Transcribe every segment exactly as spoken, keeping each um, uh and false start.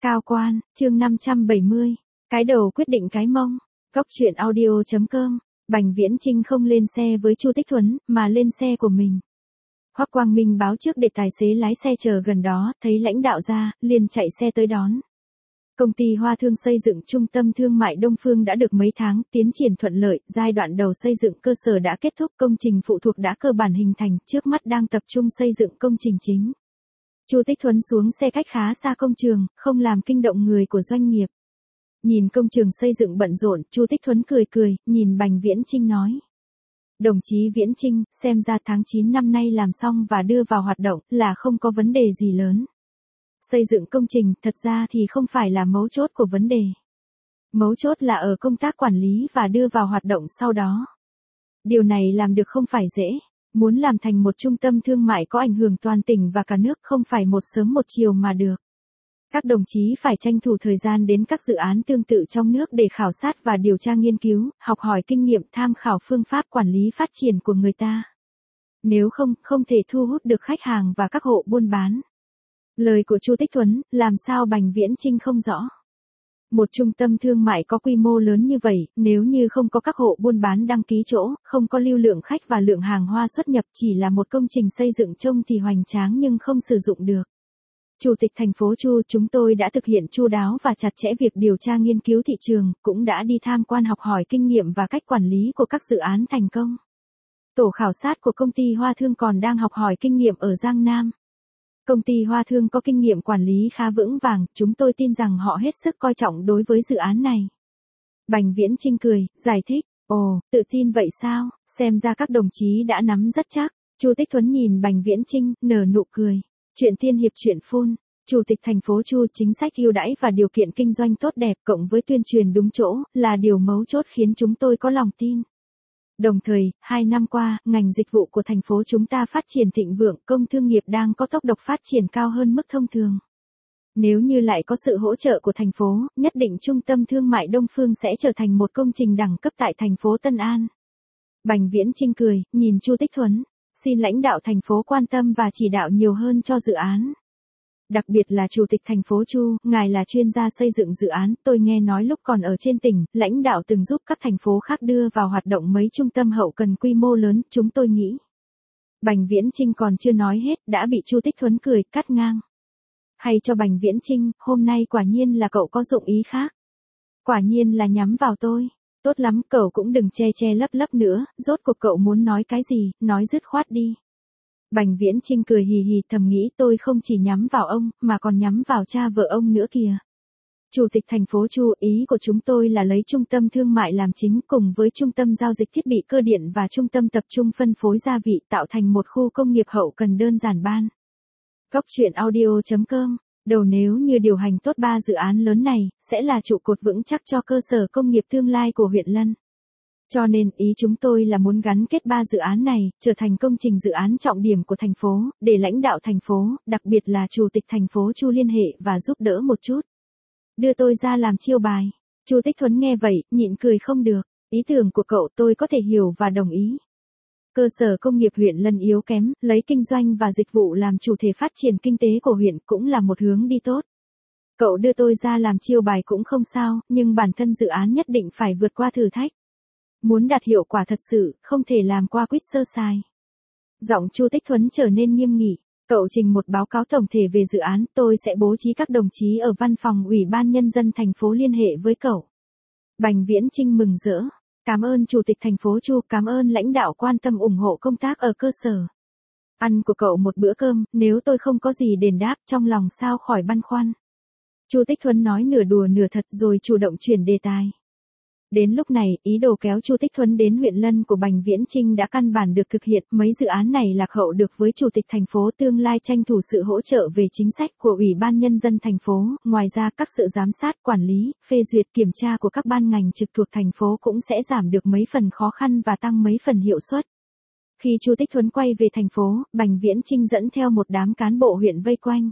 Cao quan, chương năm trăm bảy mươi. Cái đầu quyết định cái mông. Góc truyện audio chấm com. Bành Viễn Chinh không lên xe với Chu Tích Thuấn, mà lên xe của mình. Hoắc Quang Minh báo trước để tài xế lái xe chờ gần đó, thấy lãnh đạo ra, liền chạy xe tới đón. Công ty Hoa Thương xây dựng trung tâm thương mại Đông Phương đã được mấy tháng, tiến triển thuận lợi, giai đoạn đầu xây dựng cơ sở đã kết thúc, công trình phụ thuộc đã cơ bản hình thành, trước mắt đang tập trung xây dựng công trình chính. Chu Tích Thuấn xuống xe cách khá xa công trường, không làm kinh động người của doanh nghiệp. Nhìn công trường xây dựng bận rộn, Chu Tích Thuấn cười cười, nhìn Bành Viễn Chinh nói. Đồng chí Viễn Chinh, xem ra tháng chín năm nay làm xong và đưa vào hoạt động là không có vấn đề gì lớn. Xây dựng công trình thật ra thì không phải là mấu chốt của vấn đề. Mấu chốt là ở công tác quản lý và đưa vào hoạt động sau đó. Điều này làm được không phải dễ. Muốn làm thành một trung tâm thương mại có ảnh hưởng toàn tỉnh và cả nước không phải một sớm một chiều mà được. Các đồng chí phải tranh thủ thời gian đến các dự án tương tự trong nước để khảo sát và điều tra nghiên cứu, học hỏi kinh nghiệm, tham khảo phương pháp quản lý phát triển của người ta. Nếu không, không thể thu hút được khách hàng và các hộ buôn bán. Lời của Chu Tích Thuấn, làm sao Bành Viễn Chinh không rõ. Một trung tâm thương mại có quy mô lớn như vậy, nếu như không có các hộ buôn bán đăng ký chỗ, không có lưu lượng khách và lượng hàng hóa xuất nhập, chỉ là một công trình xây dựng trông thì hoành tráng nhưng không sử dụng được. Chủ tịch thành phố Chu, chúng tôi đã thực hiện chu đáo và chặt chẽ việc điều tra nghiên cứu thị trường, cũng đã đi tham quan học hỏi kinh nghiệm và cách quản lý của các dự án thành công. Tổ khảo sát của công ty Hoa Thương còn đang học hỏi kinh nghiệm ở Giang Nam. Công ty Hoa Thương có kinh nghiệm quản lý khá vững vàng, chúng tôi tin rằng họ hết sức coi trọng đối với dự án này. Bành Viễn Chinh cười, giải thích, ồ, tự tin vậy sao, xem ra các đồng chí đã nắm rất chắc. Chu Tích Thuấn nhìn Bành Viễn Chinh, nở nụ cười. Chuyện tiên hiệp chuyện phun, Chủ tịch thành phố Chu chính sách ưu đãi và điều kiện kinh doanh tốt đẹp cộng với tuyên truyền đúng chỗ, là điều mấu chốt khiến chúng tôi có lòng tin. Đồng thời, hai năm qua, ngành dịch vụ của thành phố chúng ta phát triển thịnh vượng, công thương nghiệp đang có tốc độ phát triển cao hơn mức thông thường. Nếu như lại có sự hỗ trợ của thành phố, nhất định trung tâm thương mại Đông Phương sẽ trở thành một công trình đẳng cấp tại thành phố Tân An. Bành Viễn Chinh cười, nhìn Chu Tích Thuấn, xin lãnh đạo thành phố quan tâm và chỉ đạo nhiều hơn cho dự án. Đặc biệt là Chủ tịch thành phố Chu, ngài là chuyên gia xây dựng dự án, tôi nghe nói lúc còn ở trên tỉnh, lãnh đạo từng giúp các thành phố khác đưa vào hoạt động mấy trung tâm hậu cần quy mô lớn, chúng tôi nghĩ. Bành Viễn Chinh còn chưa nói hết, đã bị Chu Tích Thuấn cười, cắt ngang. Hay cho Bành Viễn Chinh, hôm nay quả nhiên là cậu có dụng ý khác. Quả nhiên là nhắm vào tôi. Tốt lắm, cậu cũng đừng che che lấp lấp nữa, rốt cuộc cậu muốn nói cái gì, nói dứt khoát đi. Bành Viễn Chinh cười hì hì, thầm nghĩ tôi không chỉ nhắm vào ông, mà còn nhắm vào cha vợ ông nữa kìa. Chủ tịch thành phố Chu, ý của chúng tôi là lấy trung tâm thương mại làm chính cùng với trung tâm giao dịch thiết bị cơ điện và trung tâm tập trung phân phối gia vị tạo thành một khu công nghiệp hậu cần đơn giản ban. Góc truyện audio chấm com. Đầu nếu như điều hành tốt ba dự án lớn này, sẽ là trụ cột vững chắc cho cơ sở công nghiệp tương lai của huyện Lân. Cho nên ý chúng tôi là muốn gắn kết ba dự án này, trở thành công trình dự án trọng điểm của thành phố, để lãnh đạo thành phố, đặc biệt là Chủ tịch thành phố Chu liên hệ và giúp đỡ một chút. Đưa tôi ra làm chiêu bài. Chu Tích Thuấn nghe vậy, nhịn cười không được, ý tưởng của cậu tôi có thể hiểu và đồng ý. Cơ sở công nghiệp huyện Lân yếu kém, lấy kinh doanh và dịch vụ làm chủ thể phát triển kinh tế của huyện cũng là một hướng đi tốt. Cậu đưa tôi ra làm chiêu bài cũng không sao, nhưng bản thân dự án nhất định phải vượt qua thử thách. Muốn đạt hiệu quả thật sự, không thể làm qua quýt sơ sài. Giọng Chu Tích Thuấn trở nên nghiêm nghị. Cậu trình một báo cáo tổng thể về dự án, tôi sẽ bố trí các đồng chí ở văn phòng Ủy ban Nhân dân thành phố liên hệ với cậu. Bành Viễn Chinh mừng rỡ. Cảm ơn Chủ tịch thành phố Chu, cảm ơn lãnh đạo quan tâm ủng hộ công tác ở cơ sở. Ăn của cậu một bữa cơm, nếu tôi không có gì đền đáp, trong lòng sao khỏi băn khoăn. Chu Tích Thuấn nói nửa đùa nửa thật rồi chủ động chuyển đề tài. Đến lúc này, ý đồ kéo Chu Tích Thuấn đến huyện Lân của Bành Viễn Chinh đã căn bản được thực hiện, mấy dự án này lạc hậu được với Chủ tịch thành phố tương lai tranh thủ sự hỗ trợ về chính sách của Ủy ban Nhân dân thành phố, ngoài ra các sự giám sát, quản lý, phê duyệt, kiểm tra của các ban ngành trực thuộc thành phố cũng sẽ giảm được mấy phần khó khăn và tăng mấy phần hiệu suất. Khi Chu Tích Thuấn quay về thành phố, Bành Viễn Chinh dẫn theo một đám cán bộ huyện vây quanh.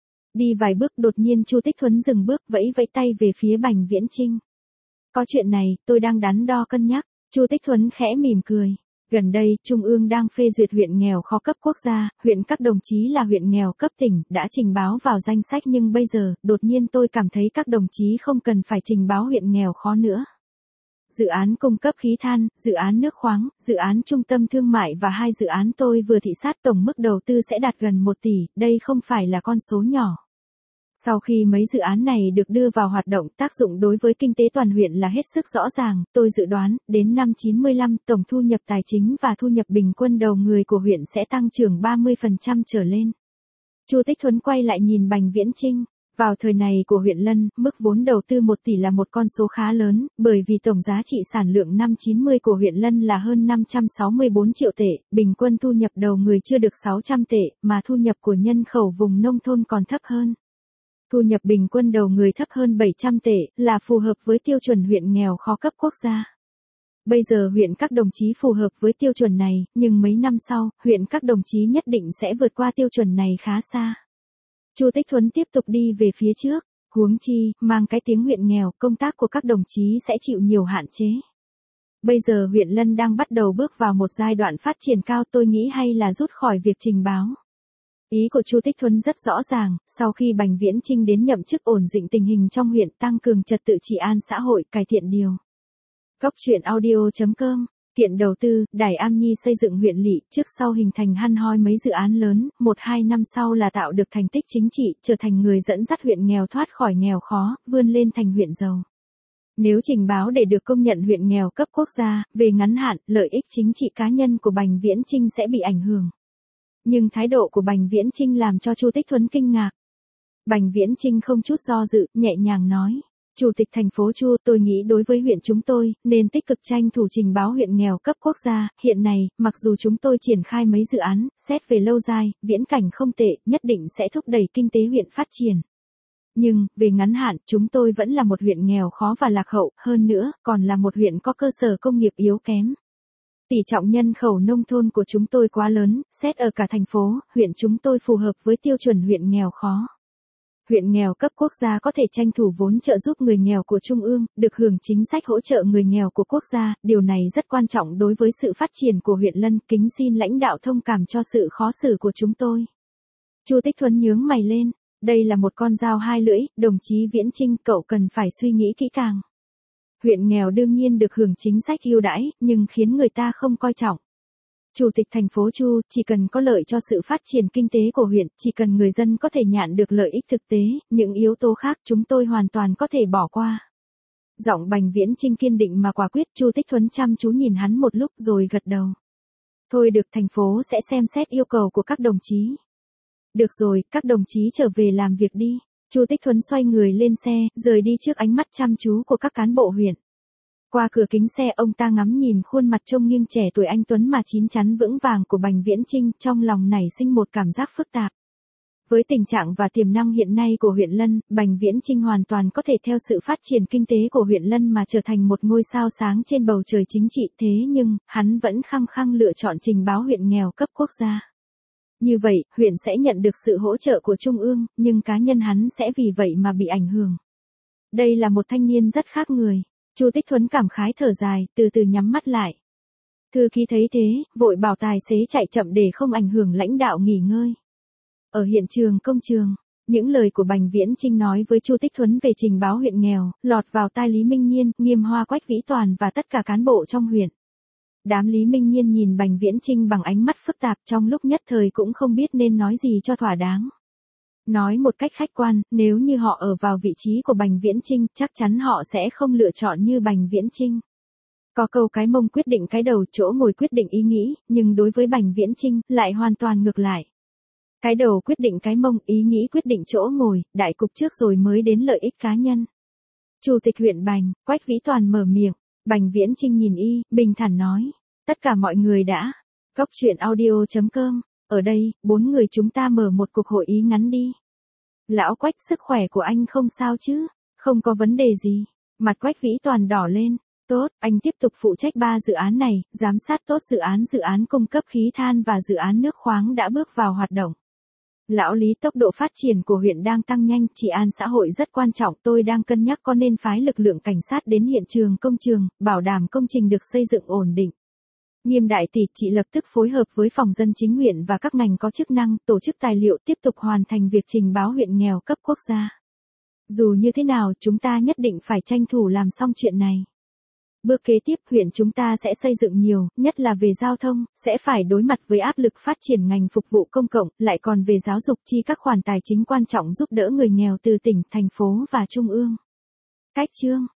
Đi vài bước đột nhiên Chu Tích Thuấn dừng bước vẫy vẫy tay về phía Bành Viễn Chinh. Có chuyện này, tôi đang đắn đo cân nhắc. Chu Tích Thuấn khẽ mỉm cười. Gần đây, Trung ương đang phê duyệt huyện nghèo khó cấp quốc gia, huyện các đồng chí là huyện nghèo cấp tỉnh, đã trình báo vào danh sách nhưng bây giờ, đột nhiên tôi cảm thấy các đồng chí không cần phải trình báo huyện nghèo khó nữa. Dự án cung cấp khí than, dự án nước khoáng, dự án trung tâm thương mại và hai dự án tôi vừa thị sát tổng mức đầu tư sẽ đạt gần một tỷ, đây không phải là con số nhỏ. Sau khi mấy dự án này được đưa vào hoạt động, tác dụng đối với kinh tế toàn huyện là hết sức rõ ràng, tôi dự đoán, đến năm chín mươi lăm, tổng thu nhập tài chính và thu nhập bình quân đầu người của huyện sẽ tăng trưởng ba mươi phần trăm trở lên. Chu Tích Thuấn quay lại nhìn Bành Viễn Chinh. Vào thời này của huyện Lân, mức vốn đầu tư một tỷ là một con số khá lớn, bởi vì tổng giá trị sản lượng năm chín mươi của huyện Lân là hơn năm trăm sáu mươi bốn triệu tệ, bình quân thu nhập đầu người chưa được sáu trăm tệ, mà thu nhập của nhân khẩu vùng nông thôn còn thấp hơn. Thu nhập bình quân đầu người thấp hơn bảy trăm tệ, là phù hợp với tiêu chuẩn huyện nghèo khó cấp quốc gia. Bây giờ huyện các đồng chí phù hợp với tiêu chuẩn này, nhưng mấy năm sau, huyện các đồng chí nhất định sẽ vượt qua tiêu chuẩn này khá xa. Chu Tích Thuấn tiếp tục đi về phía trước, huống chi, mang cái tiếng huyện nghèo, công tác của các đồng chí sẽ chịu nhiều hạn chế. Bây giờ huyện Lân đang bắt đầu bước vào một giai đoạn phát triển cao, tôi nghĩ hay là rút khỏi việc trình báo. Ý của Chu Tích Thuấn rất rõ ràng, sau khi Bành Viễn Chinh đến nhậm chức ổn định tình hình trong huyện, tăng cường trật tự trị an xã hội, cải thiện điều. Góc truyện audio chấm com. Kiện đầu tư, Đài Am Nhi xây dựng huyện lỵ, trước sau hình thành hăn hoi mấy dự án lớn, một hai năm sau là tạo được thành tích chính trị, trở thành người dẫn dắt huyện nghèo thoát khỏi nghèo khó, vươn lên thành huyện giàu. Nếu trình báo để được công nhận huyện nghèo cấp quốc gia, về ngắn hạn, lợi ích chính trị cá nhân của Bành Viễn Chinh sẽ bị ảnh hưởng. Nhưng thái độ của Bành Viễn Chinh làm cho Chu Tích Thuấn kinh ngạc. Bành Viễn Chinh không chút do dự, nhẹ nhàng nói. Chủ tịch thành phố Chu, tôi nghĩ đối với huyện chúng tôi, nên tích cực tranh thủ trình báo huyện nghèo cấp quốc gia. Hiện nay, mặc dù chúng tôi triển khai mấy dự án, xét về lâu dài, viễn cảnh không tệ, nhất định sẽ thúc đẩy kinh tế huyện phát triển. Nhưng, về ngắn hạn, chúng tôi vẫn là một huyện nghèo khó và lạc hậu, hơn nữa, còn là một huyện có cơ sở công nghiệp yếu kém. Tỷ trọng nhân khẩu nông thôn của chúng tôi quá lớn, xét ở cả thành phố, huyện chúng tôi phù hợp với tiêu chuẩn huyện nghèo khó. Huyện nghèo cấp quốc gia có thể tranh thủ vốn trợ giúp người nghèo của Trung ương, được hưởng chính sách hỗ trợ người nghèo của quốc gia, điều này rất quan trọng đối với sự phát triển của huyện Lân, kính xin lãnh đạo thông cảm cho sự khó xử của chúng tôi. Chu Tích Thuấn nhướng mày lên, đây là một con dao hai lưỡi, đồng chí Viễn Chinh, cậu cần phải suy nghĩ kỹ càng. Huyện nghèo đương nhiên được hưởng chính sách ưu đãi, nhưng khiến người ta không coi trọng. Chủ tịch thành phố Chu, chỉ cần có lợi cho sự phát triển kinh tế của huyện, chỉ cần người dân có thể nhận được lợi ích thực tế, những yếu tố khác chúng tôi hoàn toàn có thể bỏ qua. Giọng Bành Viễn Chinh kiên định mà quả quyết, Chu Tích Thuấn chăm chú nhìn hắn một lúc rồi gật đầu. Thôi được, thành phố sẽ xem xét yêu cầu của các đồng chí. Được rồi, các đồng chí trở về làm việc đi. Chu Tích Thuấn xoay người lên xe, rời đi trước ánh mắt chăm chú của các cán bộ huyện. Qua cửa kính xe, ông ta ngắm nhìn khuôn mặt trông nghiêng trẻ tuổi anh tuấn mà chín chắn vững vàng của Bành Viễn Chinh, trong lòng nảy sinh một cảm giác phức tạp. Với tình trạng và tiềm năng hiện nay của huyện Lân, Bành Viễn Chinh hoàn toàn có thể theo sự phát triển kinh tế của huyện Lân mà trở thành một ngôi sao sáng trên bầu trời chính trị, thế nhưng, hắn vẫn khăng khăng lựa chọn trình báo huyện nghèo cấp quốc gia. Như vậy, huyện sẽ nhận được sự hỗ trợ của Trung ương, nhưng cá nhân hắn sẽ vì vậy mà bị ảnh hưởng. Đây là một thanh niên rất khác người. Chu Tích Thuấn cảm khái thở dài, từ từ nhắm mắt lại. Thư ký thấy thế, vội bảo tài xế chạy chậm để không ảnh hưởng lãnh đạo nghỉ ngơi. Ở hiện trường công trường, những lời của Bành Viễn Chinh nói với Chu Tích Thuấn về trình báo huyện nghèo, lọt vào tai Lý Minh Nhiên, Nghiêm Hoa, Quách Vĩ Toàn và tất cả cán bộ trong huyện. Đám Lý Minh Nhiên nhìn Bành Viễn Chinh bằng ánh mắt phức tạp, trong lúc nhất thời cũng không biết nên nói gì cho thỏa đáng. Nói một cách khách quan, nếu như họ ở vào vị trí của Bành Viễn Chinh, chắc chắn họ sẽ không lựa chọn như Bành Viễn Chinh. Có câu cái mông quyết định cái đầu, chỗ ngồi quyết định ý nghĩ, nhưng đối với Bành Viễn Chinh, lại hoàn toàn ngược lại. Cái đầu quyết định cái mông, ý nghĩ quyết định chỗ ngồi, đại cục trước rồi mới đến lợi ích cá nhân. Chủ tịch huyện Bành, Quách Vĩ Toàn mở miệng, Bành Viễn Chinh nhìn y, bình thản nói. Tất cả mọi người đã. Góc truyện audio chấm com. Ở đây, bốn người chúng ta mở một cuộc hội ý ngắn đi. Lão Quách, sức khỏe của anh không sao chứ? Không có vấn đề gì. Mặt Quách Vĩ Toàn đỏ lên. Tốt, anh tiếp tục phụ trách ba dự án này, giám sát tốt dự án dự án cung cấp khí than và dự án nước khoáng đã bước vào hoạt động. Lão Lý, tốc độ phát triển của huyện đang tăng nhanh, trị an xã hội rất quan trọng, tôi đang cân nhắc có nên phái lực lượng cảnh sát đến hiện trường công trường, bảo đảm công trình được xây dựng ổn định. Nghiêm đại tỷ, chị lập tức phối hợp với phòng dân chính huyện và các ngành có chức năng, tổ chức tài liệu tiếp tục hoàn thành việc trình báo huyện nghèo cấp quốc gia. Dù như thế nào, chúng ta nhất định phải tranh thủ làm xong chuyện này. Bước kế tiếp, huyện chúng ta sẽ xây dựng nhiều, nhất là về giao thông, sẽ phải đối mặt với áp lực phát triển ngành phục vụ công cộng, lại còn về giáo dục chi các khoản tài chính quan trọng giúp đỡ người nghèo từ tỉnh, thành phố và trung ương. Cách chương